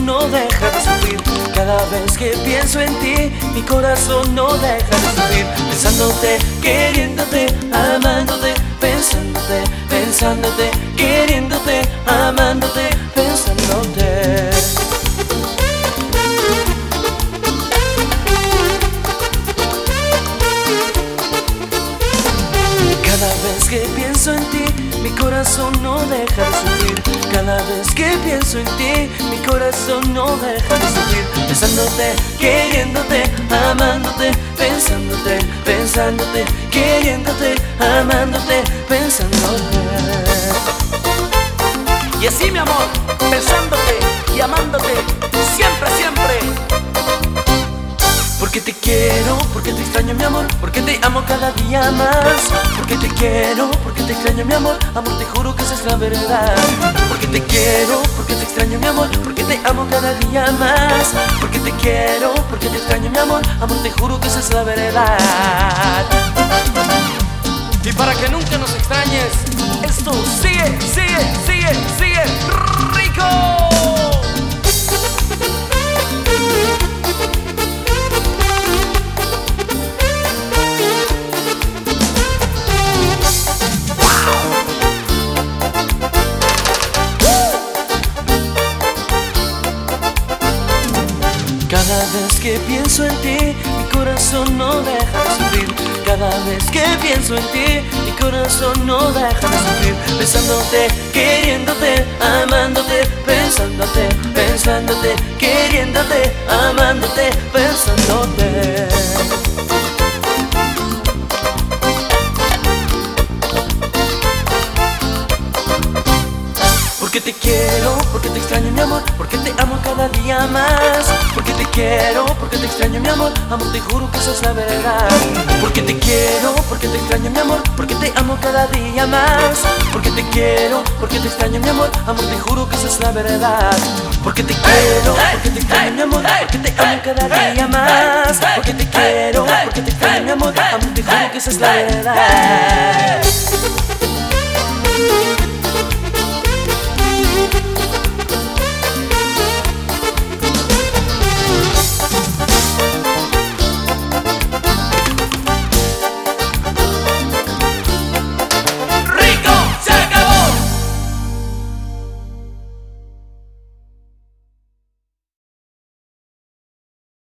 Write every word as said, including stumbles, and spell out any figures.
no deja de sufrir. Cada vez que pienso en ti, mi corazón no deja de sufrir. Pensándote, queriéndote, amándote, pensándote, pensándote, queriéndote, amándote, pensándote. Cada vez que pienso en ti, mi corazón no deja de sufrir. Cada vez que pienso en ti, mi corazón no deja de sufrir. Pensándote, queriéndote, amándote, pensándote, pensándote, queriéndote, amándote, pensándote. Y así, mi amor, pensándote y amándote siempre, siempre. Porque te quiero, porque te extraño mi amor, porque te amo cada día más. Porque te quiero, porque te extraño mi amor, amor te juro que esa es la verdad. Porque te quiero, porque te extraño mi amor, porque te amo cada día más. Porque te quiero, porque te extraño mi amor, amor te juro que esa es la verdad. Y para que nunca nos extrañes, esto sigue, sigue, sigue, sigue rico. Cada vez que pienso en ti, mi corazón no deja de sufrir. Cada vez que pienso en ti, mi corazón no deja de sufrir. Pensándote, queriéndote, amándote, pensándote, pensándote, queriéndote, amándote, pensándote. Porque te quiero, porque te extraño mi amor, porque te amo cada día más. Porque te quiero, porque te extraño mi amor, amor te juro que esa es la verdad. Porque te quiero, porque te extraño mi amor, porque te amo cada día más. Porque te quiero, porque te extraño mi amor, amor te juro que esa es la verdad. Porque te quiero, porque te extraño mi amor, porque te amo cada día más. Porque te quiero, porque te extraño mi amor, amor te juro que esa es la verdad.